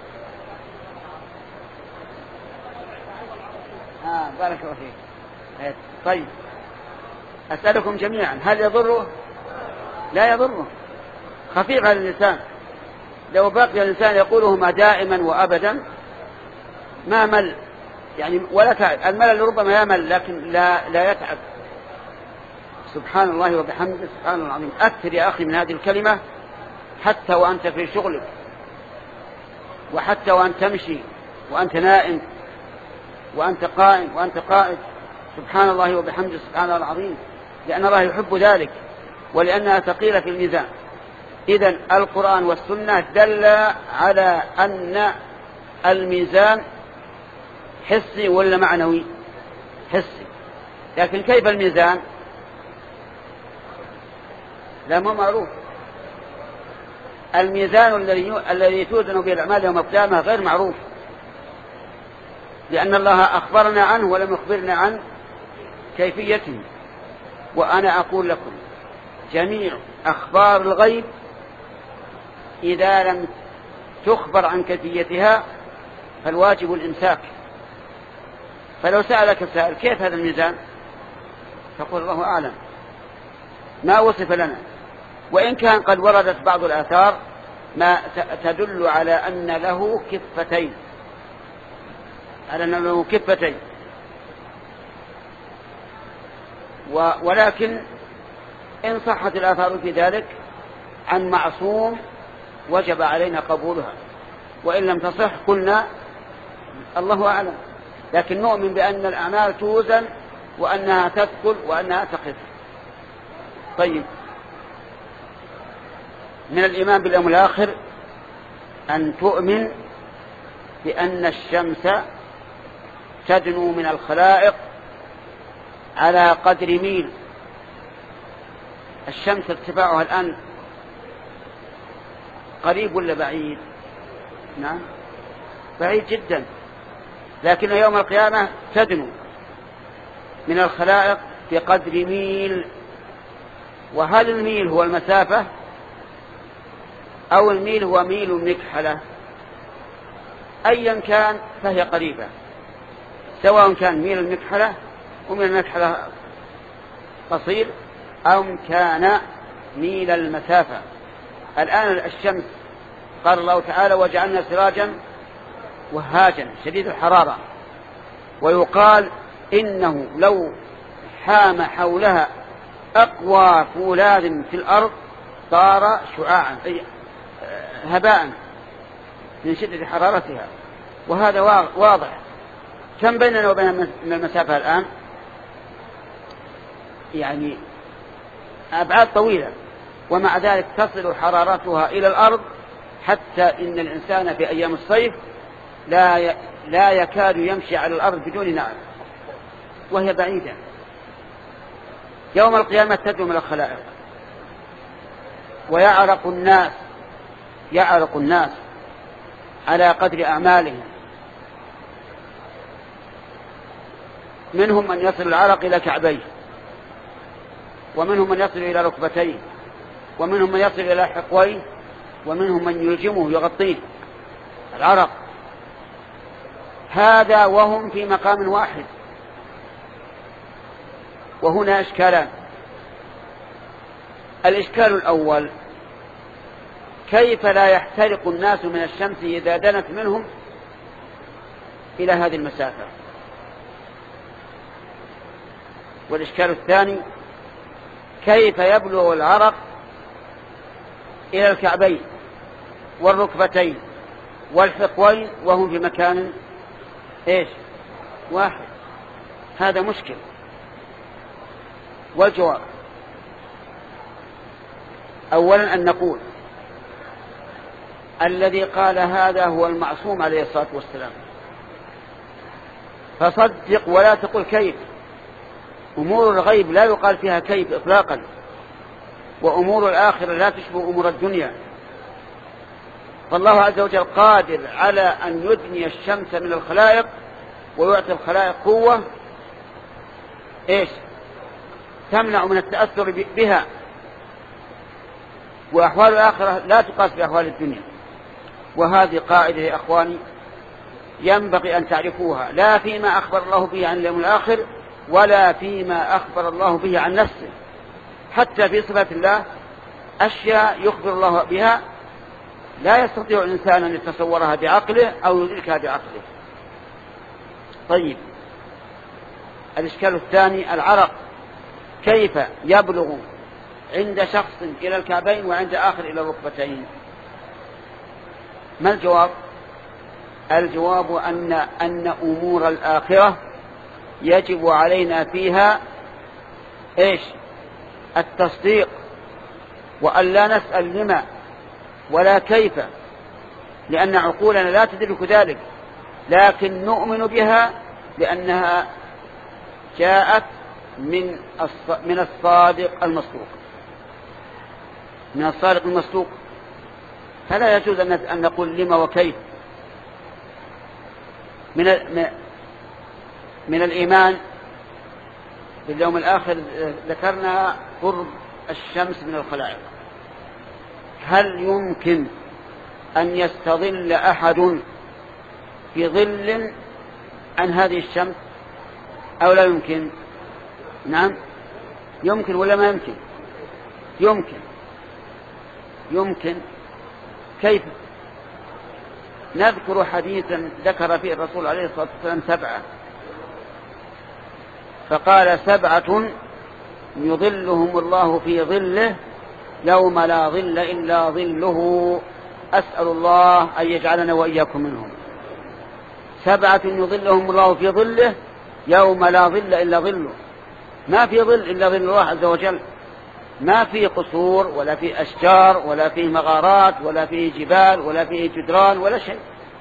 آه بارك الله فيك. طيب أسألكم جميعا هل يضره؟ لا يضره. خفيف على اللسان، لو بقي الإنسان يقولهما دائما وأبدا ما مل، يعني ولا تعب. الملل ربما يمل لكن لا, لا يتعب. سبحان الله وبحمده سبحان الله العظيم. أكثر يا أخي من هذه الكلمة حتى وأنت في شغلك، وحتى وأنت تمشي، وأنت نائم، وأنت قائم، وأنت قائد. سبحان الله وبحمده سبحان الله العظيم، لأن الله يحب ذلك ولأنها ثقيلة في الميزان. إذن القرآن والسنة دل على أن الميزان حسي ولا معنوي؟ حسي. لكن كيف الميزان؟ لا ما معروف. الميزان الذي توزن به الأعمال يوم القيامة غير معروف، لأن الله أخبرنا عنه ولم يخبرنا عن كيفيته. وأنا أقول لكم جميع أخبار الغيب إذا لم تخبر عن كيفيتها فالواجب الإمساك. فلو سألك السائل كيف هذا الميزان تقول الله أعلم، ما وصف لنا. وإن كان قد وردت بعض الآثار ما تدل على أن له كفتين، على أن له كفتين، ولكن إن صحت الآثار في ذلك عن معصوم وجب علينا قبولها، وإن لم تصح قلنا الله أعلم. لكن نؤمن بأن الأعمال توزن وأنها تثقل وأنها تخف. طيب، من الإيمان باليوم الآخر أن تؤمن بأن الشمس تدنو من الخلائق على قدر ميل. الشمس ارتفاعها الآن قريب ولا بعيد؟ نعم بعيد جدا، لكن يوم القيامة تدنو من الخلائق بقدر ميل. وهل الميل هو المسافة أو الميل هو ميل المكحلة؟ أيا كان فهي قريبة، سواء كان ميل المكحلة ومن المكحلة قصير أو كان ميل المسافة. الآن الشمس قال الله تعالى وجعلنا سراجا وهاجا شديد الحرارة، ويقال إنه لو حام حولها أقوى فولاذ في الأرض صار شعاعا أي هباء من شدة حرارتها. وهذا واضح. كم بيننا وبين من المسافة الآن؟ يعني أبعاد طويلة، ومع ذلك تصل حرارتها إلى الأرض حتى إن الإنسان في أيام الصيف لا لا يكاد يمشي على الأرض بدون نعل، وهي بعيدة. يوم القيامة تدنو من الخلائق ويعرق الناس يعرق الناس على قدر أعمالهم. منهم من يصل العرق إلى كعبيه، ومنهم من يصل إلى ركبتيه، ومنهم من يصل إلى حقويه، ومنهم من يلجمه يغطيه العرق. هذا وهم في مقام واحد. وهنا إشكالان. الإشكال الأول: كيف لا يحترق الناس من الشمس إذا دنت منهم إلى هذه المسافة؟ والإشكال الثاني: كيف يبلغ العرق إلى الكعبين والركبتين والحقوين وهم في مكان إيش واحد؟ هذا مشكل. والجواب: أولا أن نقول الذي قال هذا هو المعصوم عليه الصلاة والسلام، فصدق ولا تقل كيف. أمور الغيب لا يقال فيها كيف إطلاقا، وأمور الآخرة لا تشبه أمور الدنيا. فالله عز وجل قادر على أن يدني الشمس من الخلائق ويعطي الخلائق قوة إيش تمنع من التأثر بها. وأحوال الآخرة لا تقاس بأحوال الدنيا. وهذه قاعدة يا أخواني ينبغي أن تعرفوها، لا فيما أخبر الله به عن اليوم الآخر ولا فيما أخبر الله به عن نفسه. حتى في صفات الله أشياء يخبر الله بها لا يستطيع الإنسان أن يتصورها بعقله أو يدركها بعقله. طيب، الإشكال الثاني العرق، كيف يبلغ عند شخص إلى الكعبين وعند آخر إلى الركبتين؟ ما الجواب؟ الجواب أن أن أمور الآخرة يجب علينا فيها إيش؟ التصديق، وأن لا نسأل لما ولا كيف، لأن عقولنا لا تدرك ذلك، لكن نؤمن بها لأنها جاءت من من الصادق المصدوق من الصادق المصدوق فلا يجوز أن نقول لما وكيف. من من الإيمان باليوم الآخر ذكرنا قرب الشمس من الخلائق. هل يمكن أن يستظل أحد في ظل عن هذه الشمس أو لا يمكن؟ نعم يمكن ولا ما يمكن؟ يمكن يمكن كيف؟ نذكر حديثا ذكر فيه الرسول عليه الصلاة والسلام سبعة، فقال سبعة يظلهم الله في ظله يوم لا ظل إلا ظله، أسأل الله أن يجعلنا وإياكم منهم. سبعة يظلهم الله في ظله يوم لا ظل إلا ظله، ما في ظل إلا ظل الله عز وجل، ما في قصور ولا في أشجار ولا في مغارات ولا في جبال ولا في جدران ولا شيء،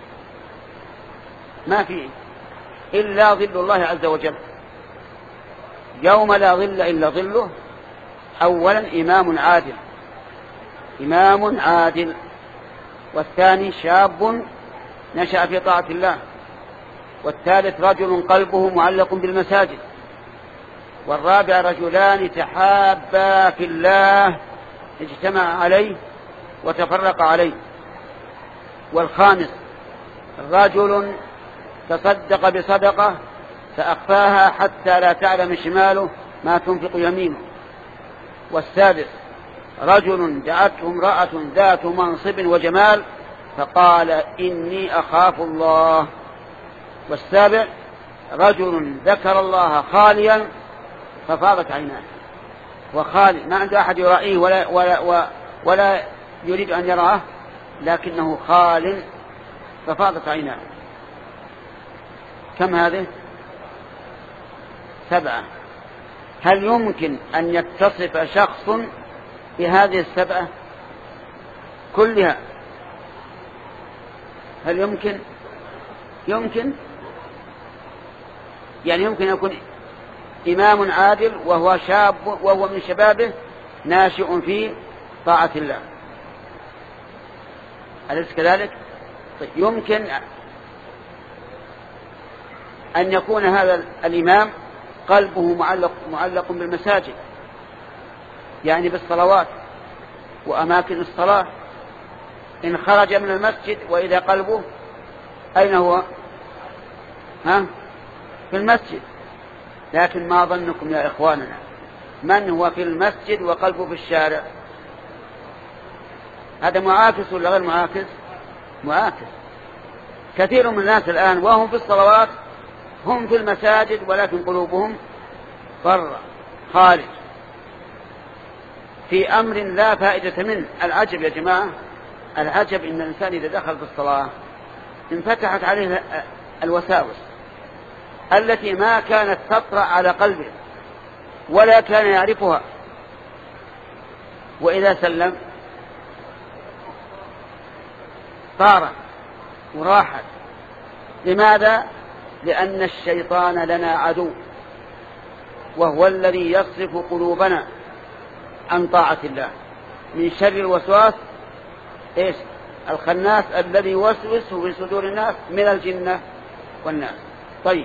ما في إلا ظل الله عز وجل. يوم لا ظل إلا ظله، أولا إمام عادل إمام عادل، والثاني شاب نشأ في طاعة الله، والثالث رجل قلبه معلق بالمساجد، والرابع رجلان تحابا في الله اجتمع عليه وتفرق عليه، والخامس رجل تصدق بصدقة فأخفاها حتى لا تعلم شماله ما تنفق يمينه، والسادس رجل دعته امرأة ذات منصب وجمال فقال إني أخاف الله، والسابع رجل ذكر الله خاليا ففاضت عيناه، وخالي ما عنده أحد يرائيه ولا, ولا, ولا يريد أن يراه، لكنه خال ففاضت عيناه. كم هذه؟ سبعة. هل يمكن أن يتصف شخص بهذه السبعة كلها؟ هل يمكن؟ يمكن يعني يمكن أن يكون إمام عادل وهو شاب وهو من شبابه ناشئ في طاعة الله، أليس كذلك؟ طيب يمكن أن يكون هذا الإمام قلبه معلق, معلق بالمساجد، يعني بالصلوات وأماكن الصلاة، إن خرج من المسجد وإذا قلبه أين هو؟ ها؟ في المسجد. لكن ما ظنكم يا إخواننا من هو في المسجد وقلبه في الشارع؟ هذا معاكس ولا غير معاكس؟ معاكس. كثير من الناس الآن وهم في الصلوات هم في المساجد ولكن قلوبهم برا خارج في أمر لا فائدة منه. العجب يا جماعة، العجب إن الإنسان إذا دخل في الصلاة انفتحت عليه الوساوس التي ما كانت تطرأ على قلبه ولا كان يعرفها، وإذا سلم طارت وراحت. لماذا؟ لأن الشيطان لنا عدو، وهو الذي يصرف قلوبنا عن طاعة الله من شر الوسواس إيش؟ الخناس الذي يوسوس في صدور الناس من الجنة والناس. طيب،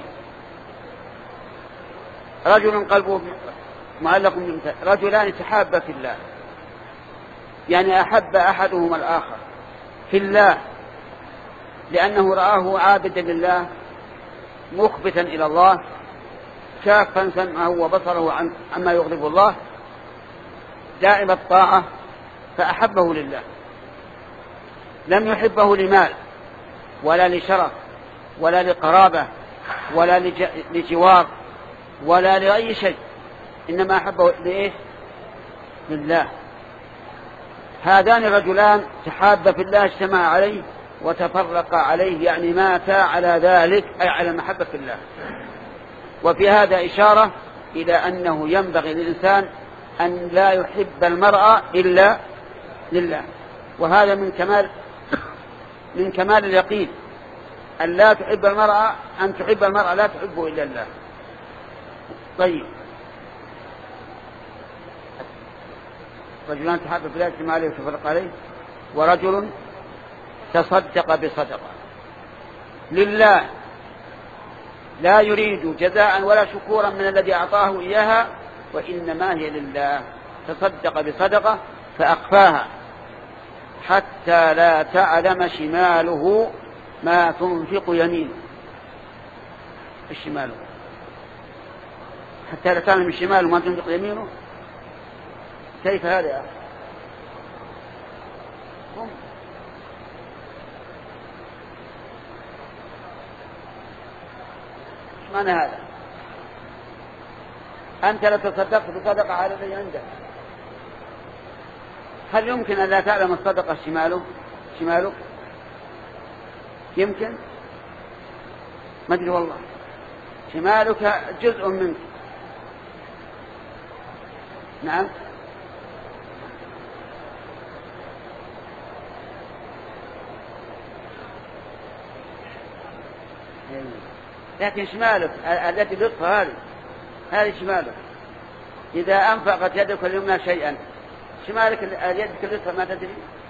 رجل قلبه معلق بالمساجد، رجلان تحابا في الله، يعني أحب أحدهما الآخر في الله لأنه رآه عابدا لله مخبتا إلى الله كافا سمعه وبصره عما يغضب الله، دائم الطاعة فأحبه لله، لم يحبه لمال ولا لشرف ولا لقرابة ولا لجوار ولا لأي شيء، إنما أحبه لإيه؟ لله. هذان رجلان تحابا في الله اجتمع عليه وتفرقا عليه، يعني ماتا على ذلك، أي على المحبة في الله. وفي هذا إشارة إلى أنه ينبغي للإنسان أن لا يحب المرأة إلا لله، وهذا من كمال من كمال اليقين، أن لا تحب المرأة أن تحب المرأة لا تحبه إلا الله. طيب، رجلان تحابا في الله اجتمع عليه وتفرقا عليه، ورجل تصدق بصدقة لله لا يريد جزاء ولا شكورا من الذي أعطاه إياها، وإنما هي لله. تصدق بصدقة فأخفاها حتى لا تعلم شماله ما تنفق يمينه. الشمال حتى لا تعلم شماله ما تنفق يمينه، كيف هذا يا أخي؟ ايش معنى هذا؟ أنت لا تصدقت بصدقة على الذي عندك، هل يمكن أن لا تعلم الصدقة شماله شمالك؟ يمكن؟ ما أدري والله. شمالك جزء منك. نعم. لكن شمالك التي لطفها هذه هذه شمالك. إذا أنفقت يدك اليمنى شيئا، شمالك يدك اللطفة ما تدري.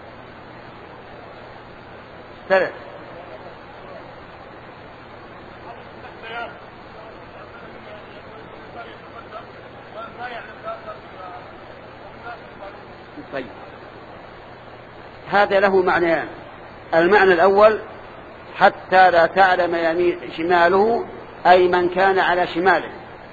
ثلاث طيب، هذا له معنيان. المعنى الأول حتى لا تعلم يمين شماله، أي من كان على شماله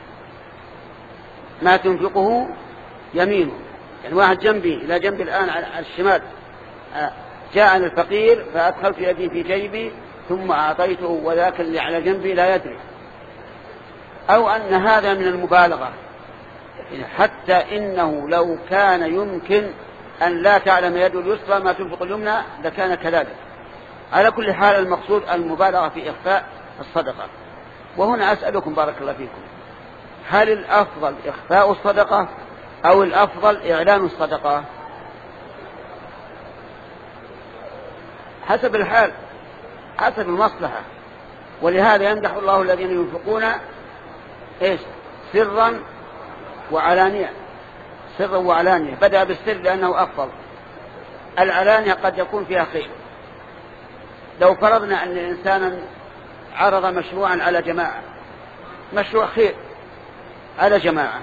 ما تنفقه يمينه. يعني واحد جنبي إلى جنب الآن على الشمال، جاءني الفقير فأدخلت يدي في جيبي ثم أعطيته وذاك اللي على جنبي لا يدري. أو أن هذا من المبالغة، حتى إنه لو كان يمكن أن لا تعلم يد اليسرى ما تنفق اليمنى لكان كذلك. على كل حال المقصود المبالغة في إخفاء الصدقة. وهنا أسألكم بارك الله فيكم، هل الأفضل إخفاء الصدقة أو الأفضل إعلان الصدقة؟ حسب الحال، حسب المصلحة. ولهذا يمدح الله الذين ينفقون إيش؟ سرا وعلانية. سرا وعلانية، بدأ بالسر لأنه أفضل. العلانية قد يكون فيها خير. لو فرضنا أن إنسانا عرض مشروعا على جماعة، مشروع خير على جماعة،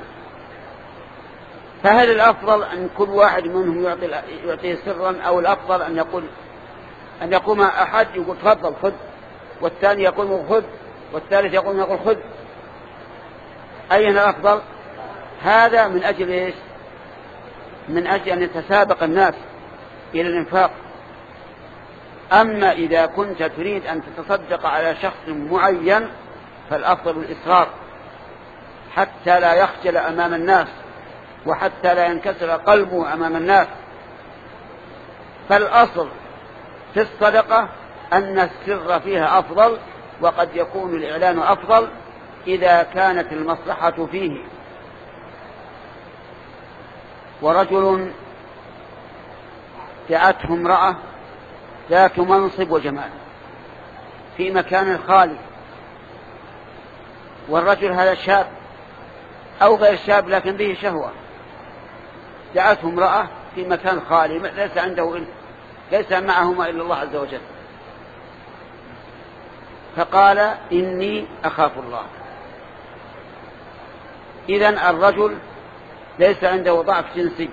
فهل الأفضل أن كل واحد منهم يعطي يعطيه سرا، أو الأفضل أن يقول أن يقوم أحد يقول تفضل خذ، والثاني يقول خذ، والثالث يقول يقول خذ؟ أين الأفضل؟ هذا من أجل إيش؟ من أجل أن يتسابق الناس إلى الإنفاق. أما إذا كنت تريد أن تتصدق على شخص معين فالأفضل الإصرار حتى لا يخجل أمام الناس، وحتى لا ينكسر قلبه أمام الناس. فالأصل في الصدقة أن السر فيها أفضل، وقد يكون الإعلان أفضل إذا كانت المصلحة فيه. ورجل دعته امرأة ذات منصب وجمال في مكان خالي، والرجل هذا شاب أو غير شاب لكن به شهوة، دعته امرأة في مكان خالي ليس عنده إلا ليس معهما إلا الله عز وجل، فقال إني أخاف الله. إذن الرجل ليس عنده ضعف جنسي،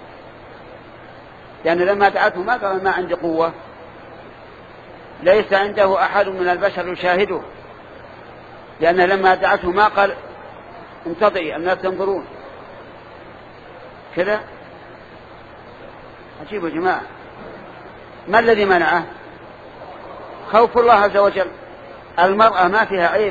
لأن لما دعته ما قال ما عندي قوة، ليس عنده أحد من البشر يشاهده، لأن لما دعته ما قال انتظري الناس ينظرون كذا، عجيب يا جماعة. ما الذي منعه؟ خوف الله عز وجل. المرأة ما فيها عيب،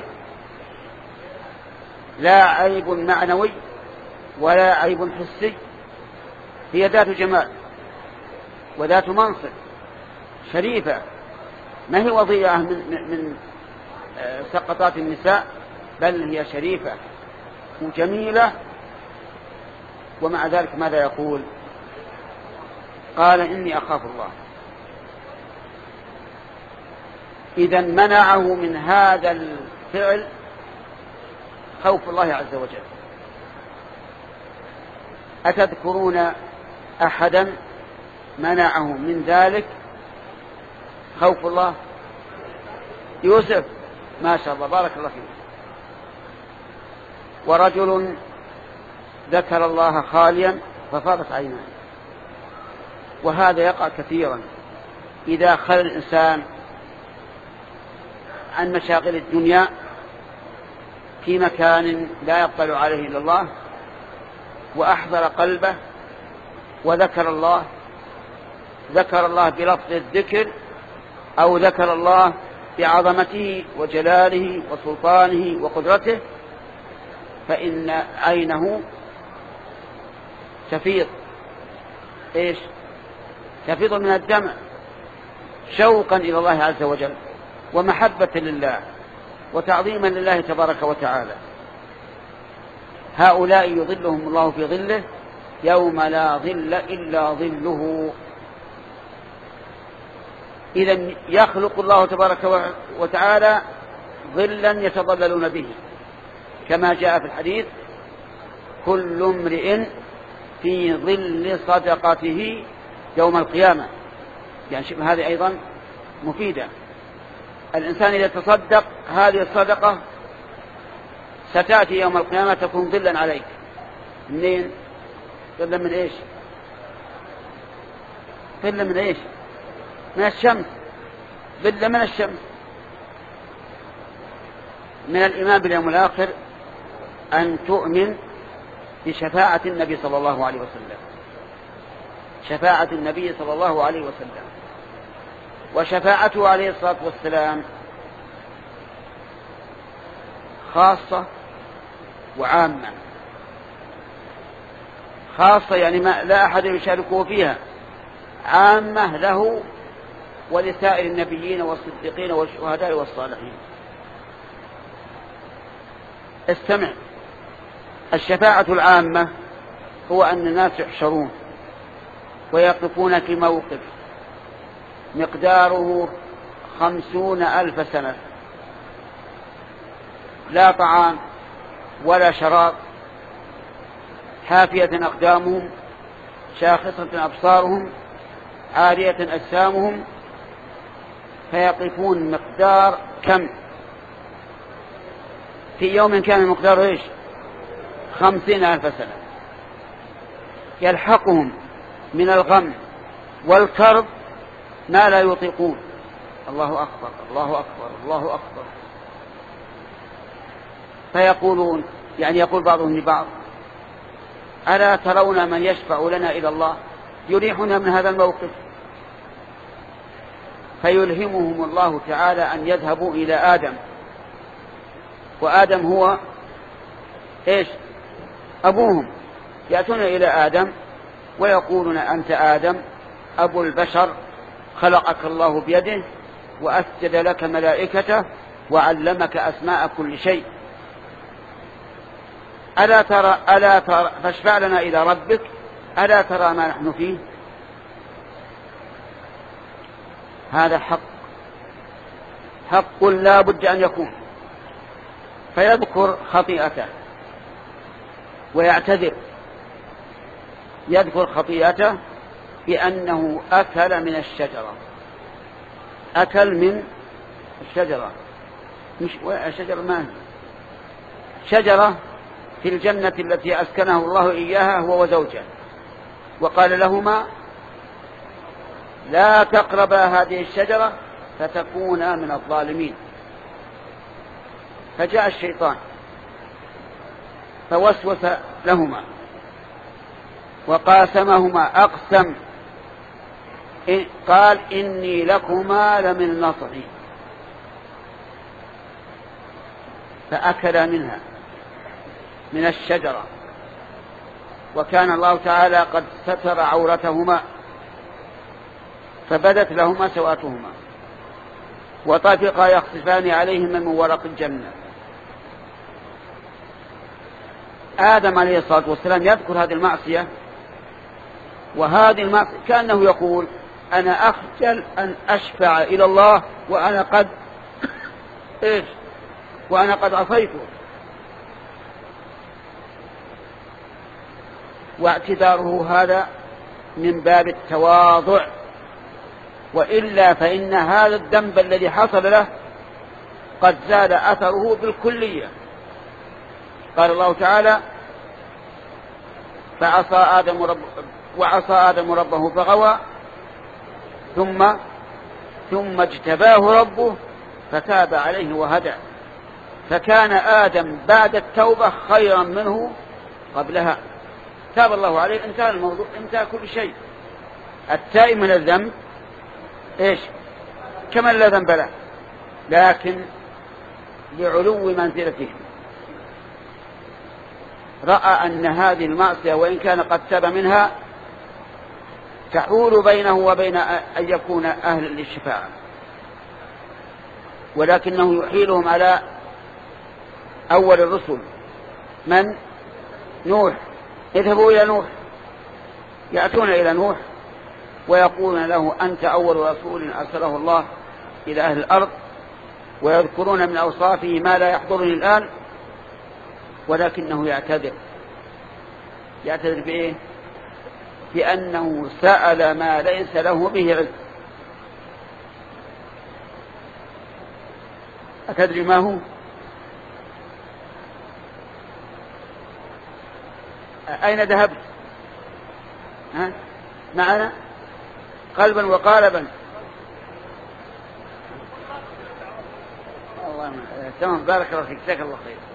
لا عيب معنوي ولا عيب حسي، هي ذات جمال وذات منصب شريفة، ما هي وضيعة من, من سقطات النساء، بل هي شريفة وجميلة. ومع ذلك ماذا يقول؟ قال إني أخاف الله. إذا منعه من هذا الفعل خوف الله عز وجل. أتذكرون أحدا منعه من ذلك خوف الله؟ يوسف، ما شاء الله، بارك الله فيه. ورجل ذكر الله خاليا ففاضت عيناه. وهذا يقع كثيرا إذا خلى الإنسان عن مشاغل الدنيا في مكان لا يطلع عليه إلا الله، وأحضر قلبه وذكر الله، ذكر الله بلفظ الذكر أو ذكر الله بعظمته وجلاله وسلطانه وقدرته، فإن عينه تفيض. إيش؟ تفيض من الدمع شوقا إلى الله عز وجل ومحبة لله وتعظيما لله تبارك وتعالى. هؤلاء يظلهم الله في ظله يوم لا ظل إلا ظله. إذن يخلق الله تبارك وتعالى ظلا يتظللون به، كما جاء في الحديث: كل امرئ في ظل صدقته يوم القيامة. يعني هذه أيضا مفيدة. الإنسان إذا تصدق هذه الصدقة ستأتي يوم القيامة تكون ظلا عليك. منين؟ ظلا من إيش؟ ظلا من إيش؟ من الشمس. ظلا من الشمس. من الإيمان باليوم الآخر أن تؤمن بشفاعة النبي صلى الله عليه وسلم. شفاعة النبي صلى الله عليه وسلم، وشفاعته عليه الصلاة والسلام خاصة وعامة. خاصة يعني ما لا أحد يشاركه فيها، عامة له ولسائر النبيين والصديقين والشهداء والصالحين. استمع. الشفاعة العامة هو أن الناس يحشرون ويقفون في موقف مقداره خمسون ألف سنة، لا طعام ولا شراب، حافية أقدامهم، شاخصة أبصارهم، عارية أجسامهم، فيقفون مقدار كم؟ في يوم كان مقداره إيش؟ خمسين ألف سنة. يلحقهم من الغم والكرب ما لا يطيقون. الله أكبر، الله أكبر، الله أكبر. فيقولون، يعني يقول بعضهم لبعض: ألا ترون من يشفع لنا إلى الله يريحنا من هذا الموقف؟ فيلهمهم الله تعالى أن يذهبوا إلى آدم، وآدم هو إيش؟ أبوهم. يأتون إلى آدم ويقولون: أنت آدم أبو البشر، خلقك الله بيده وأسجد لك ملائكته وعلمك أسماء كل شيء، ألا ترى ألا ترى فاشفع لنا إلى ربك، ألا ترى ما نحن فيه؟ هذا حق، حق لا بد أن يكون. فيذكر خطيئته ويعتذر. يذكر خطيئته بأنه أكل من الشجرة. أكل من الشجرة، مش الشجرة ما هي شجرة في الجنة التي أسكنه الله إياها هو وزوجه، وقال لهما: لا تقربا هذه الشجرة فتكونا من الظالمين. فجاء الشيطان فوسوس لهما وقاسمهما، أقسم قال إني لكما لمن الناصحين، فأكلا منها من الشجرة، وكان الله تعالى قد ستر عورتهما فبدت لهما سواتهما، وطفقا يخصفان عليهما من ورق الجنة. آدم عليه الصلاة والسلام يذكر هذه المعصية، وهذه المعصية كأنه يقول أنا أخجل أن أشفع إلى الله وأنا قد إيش وأنا قد عصيته. واعتذاره هذا من باب التواضع، وإلا فإن هذا الذنب الذي حصل له قد زال أثره بالكلية. قال الله تعالى فعصى آدم رب وعصى آدم ربه فغوى ثم ثم اجتباه ربه فتاب عليه وهدى. فكان آدم بعد التوبة خيرا منه قبلها، تاب الله عليه، انتهى الموضوع، انتهى كل شيء. التائب من الذنب ايش كمن لا ذنب له، لكن لعلو منزلته رأى أن هذه المعصية وإن كان قد تاب منها تحول بينه وبين أن يكون أهل للشفاعة، ولكنه يحيلهم على أول الرسل من نوح. اذهبوا إلى نوح، يأتون إلى نوح ويقولون له أنت أول رسول أرسله الله إلى أهل الأرض، ويذكرون من أوصافه ما لا يحضرني الآن، ولكنه يعتذر. يعتذر بإيه؟ بأنه سأل ما ليس له به علم. أتدري ما هو؟ أين ذهبت؟ ها؟ معنا قلبا وقالبا. الله تمام، بارك الله فيك، جزاك الله خير.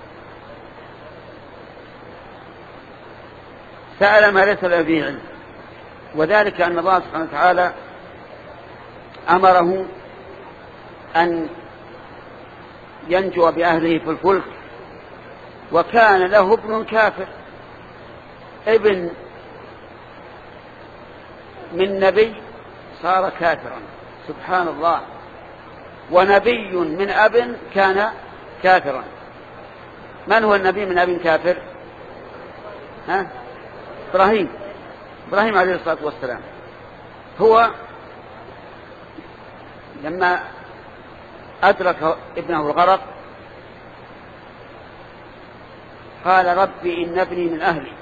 سأل ما ليس له به علم، وذلك أن الله سبحانه وتعالى أمره أن ينجو بأهله في الفلك، وكان له ابن كافر، ابن من نبي صار كافرا، سبحان الله، ونبي من أب كان كافرا. من هو النبي من أب كافر؟ ها؟ إبراهيم إبراهيم عليه الصلاة والسلام. هو لما أدرك ابنه الغرق قال ربي إن ابني من أهلي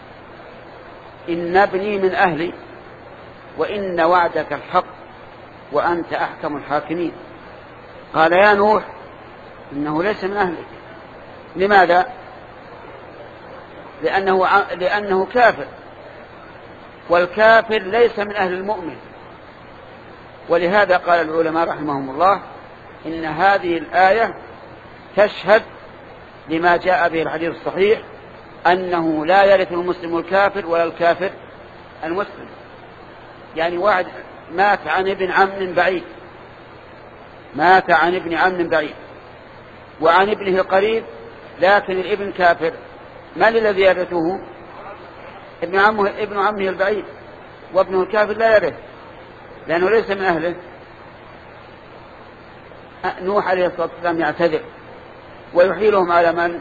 إن ابني من أهلي وإن وعدك الحق وأنت أحكم الحاكمين. قال يا نوح إنه ليس من أهلك. لماذا؟ لأنه, لأنه كافر، والكافر ليس من أهل المؤمن. ولهذا قال العلماء رحمهم الله إن هذه الآية تشهد لما جاء به الحديث الصحيح أنه لا يرث المسلم الكافر ولا الكافر المسلم. يعني واحد مات عن ابن عم بعيد مات عن ابن عم بعيد وعن ابنه قريب، لكن الابن كافر، من الذي يرثه؟ ابن عمه ابن عمه البعيد، وابنه الكافر لا يرث لأنه ليس من أهله. نوح عليه الصلاة والسلام يعتذر ويحيلهم على من؟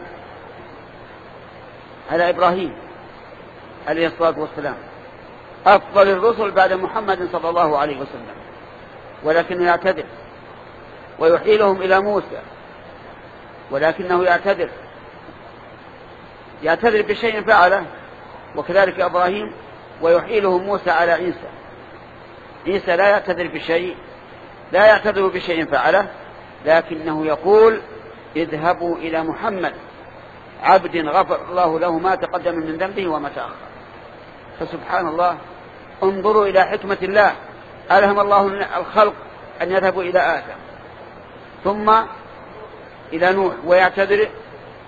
على إبراهيم عليه الصلاة والسلام، أفضل الرسل بعد محمد صلى الله عليه وسلم، ولكنه يعتذر. ويحيلهم إلى موسى ولكنه يعتذر يعتذر بشيء فعله، وكذلك إبراهيم. ويحيلهم موسى على عيسى عيسى لا يعتذر بشيء لا يعتذر بشيء فعله، لكنه يقول اذهبوا إلى محمد عبد غفر الله له ما تقدم من ذنبه وما تأخر. فسبحان الله، انظروا إلى حكمة الله، ألهم الله الخلق أن يذهبوا إلى آدم ثم إلى نوح ويعتذر،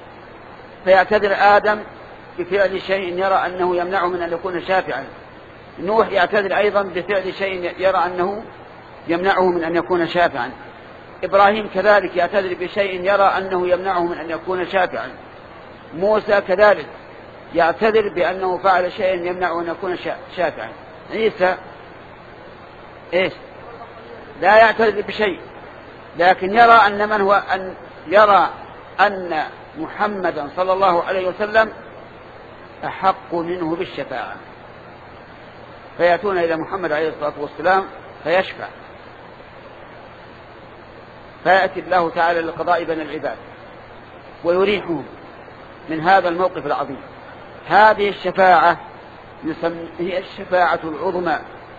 فيعتذر آدم بفعل شيء يرى أنه يمنعه من أن يكون شافعا، نوح يعتذر أيضا بفعل شيء يرى أنه يمنعه من أن يكون شافعا. إبراهيم كذلك يعتذر بشيء يرى أنه يمنعه من أن يكون شافعا. موسى كذلك يعتذر بأنه فعل شيء يمنعه أن يكون شافعا. عيسى إيش؟ لا يعتذر بشيء، لكن يرى أن من هو أن يرى أن محمدا صلى الله عليه وسلم أحق منه بالشفاعة، فيأتون إلى محمد عليه الصلاة والسلام فيشفع، فيأتي الله تعالى للقضاء بين العباد ويريحهم من هذا الموقف العظيم. هذه الشفاعة هي الشفاعة العظمى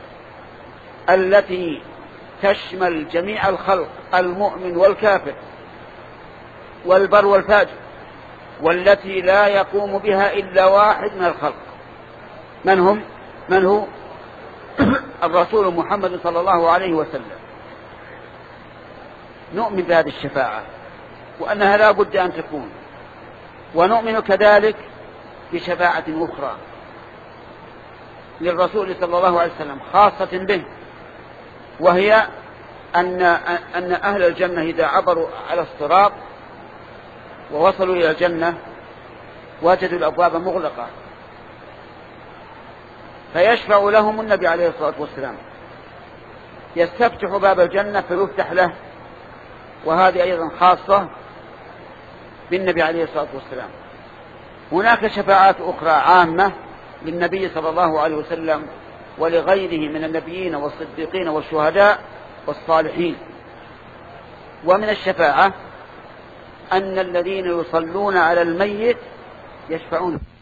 التي تشمل جميع الخلق، المؤمن والكافر والبر والفاجر، والتي لا يقوم بها إلا واحد من الخلق. من هم؟ من هو؟ الرسول محمد صلى الله عليه وسلم. نؤمن بهذه الشفاعة وأنها لا بد أن تكون، ونؤمن كذلك بشفاعة أخرى للرسول صلى الله عليه وسلم خاصة به، وهي أن أن أهل الجنة إذا عبروا على الصراط ووصلوا إلى الجنة وجدوا الأبواب مغلقة، فيشفع لهم النبي عليه الصلاة والسلام، يستفتح باب الجنة فيفتح له، وهذه أيضا خاصة بالنبي عليه الصلاة والسلام. هناك شفاعات أخرى عامة للنبي صلى الله عليه وسلم ولغيره من النبيين والصديقين والشهداء والصالحين. ومن الشفاعة أن الذين يصلون على الميت يشفعون